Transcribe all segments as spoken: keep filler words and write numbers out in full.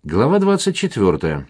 Глава двадцать четвёртая.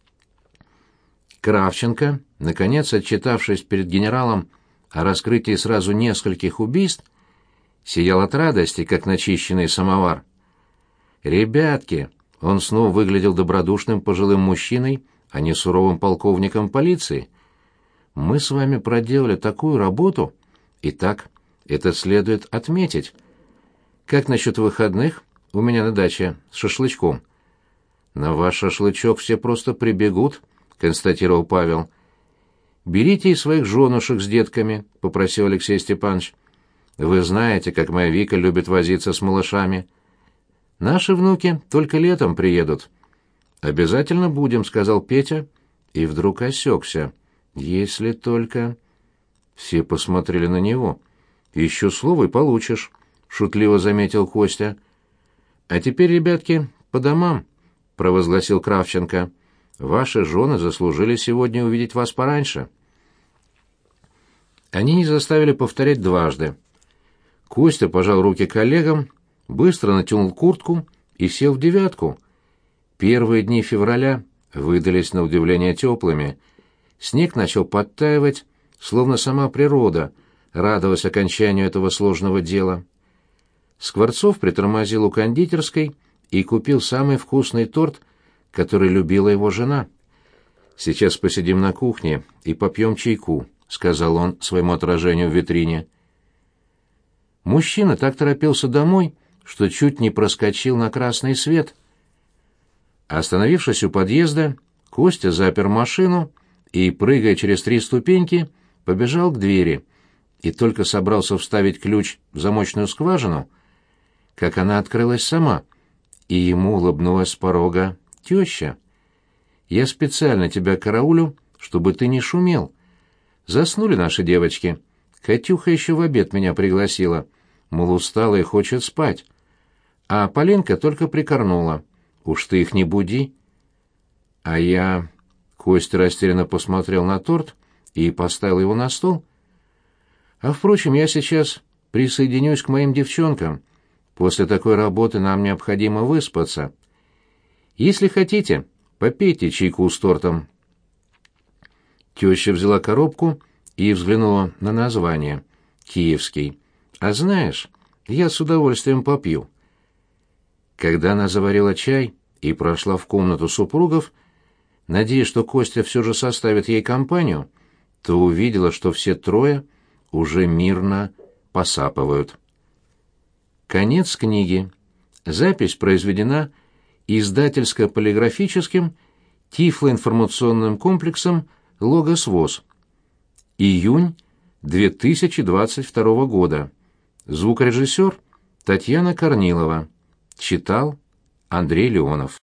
Кравченко, наконец отчитавшись перед генералом о раскрытии сразу нескольких убийств, сиял от радости, как начищенный самовар. «Ребятки!» — он снова выглядел добродушным пожилым мужчиной, а не суровым полковником полиции. «Мы с вами проделали такую работу. Итак, это следует отметить. Как насчет выходных? У меня на даче с шашлычком». «На ваш шашлычок все просто прибегут», — констатировал Павел. «Берите и своих женушек с детками», — попросил Алексей Степанович. «Вы знаете, как моя Вика любит возиться с малышами. Наши внуки только летом приедут». «Обязательно будем», — сказал Петя, и вдруг осекся. «Если только...» Все посмотрели на него. «Еще слово и получишь», — шутливо заметил Костя. «А теперь, ребятки, по домам», — провозгласил Кравченко. «Ваши жены заслужили сегодня увидеть вас пораньше». Они не заставили повторять дважды. Костя пожал руки коллегам, быстро натянул куртку и сел в девятку. Первые дни февраля выдались на удивление теплыми. Снег начал подтаивать, словно сама природа радовалась окончанию этого сложного дела. Скворцов притормозил у кондитерской и купил самый вкусный торт, который любила его жена. «Сейчас посидим на кухне и попьем чайку», — сказал он своему отражению в витрине. Мужчина так торопился домой, что чуть не проскочил на красный свет. Остановившись у подъезда, Костя запер машину и, прыгая через три ступеньки, побежал к двери и только собрался вставить ключ в замочную скважину, как она открылась сама, и ему улыбнулась с порога теща. «Я специально тебя караулю, чтобы ты не шумел. Заснули наши девочки. Катюха еще в обед меня пригласила, мол, устала и хочет спать. А Полинка только прикорнула. Уж ты их не буди». А я... Костя растерянно посмотрел на торт и поставил его на стол. «А, впрочем, я сейчас присоединюсь к моим девчонкам. После такой работы нам необходимо выспаться. Если хотите, попейте чайку с тортом». Теща взяла коробку и взглянула на название. «Киевский. А знаешь, я с удовольствием попью». Когда она заварила чай и прошла в комнату супругов, надеясь, что Костя все же составит ей компанию, то увидела, что все трое уже мирно посапывают. Конец книги. Запись произведена издательско-полиграфическим тифлоинформационным комплексом «Логос ВОС». Июнь две тысячи двадцать второго года. Звукорежиссер Татьяна Корнилова. Читал Андрей Леонов.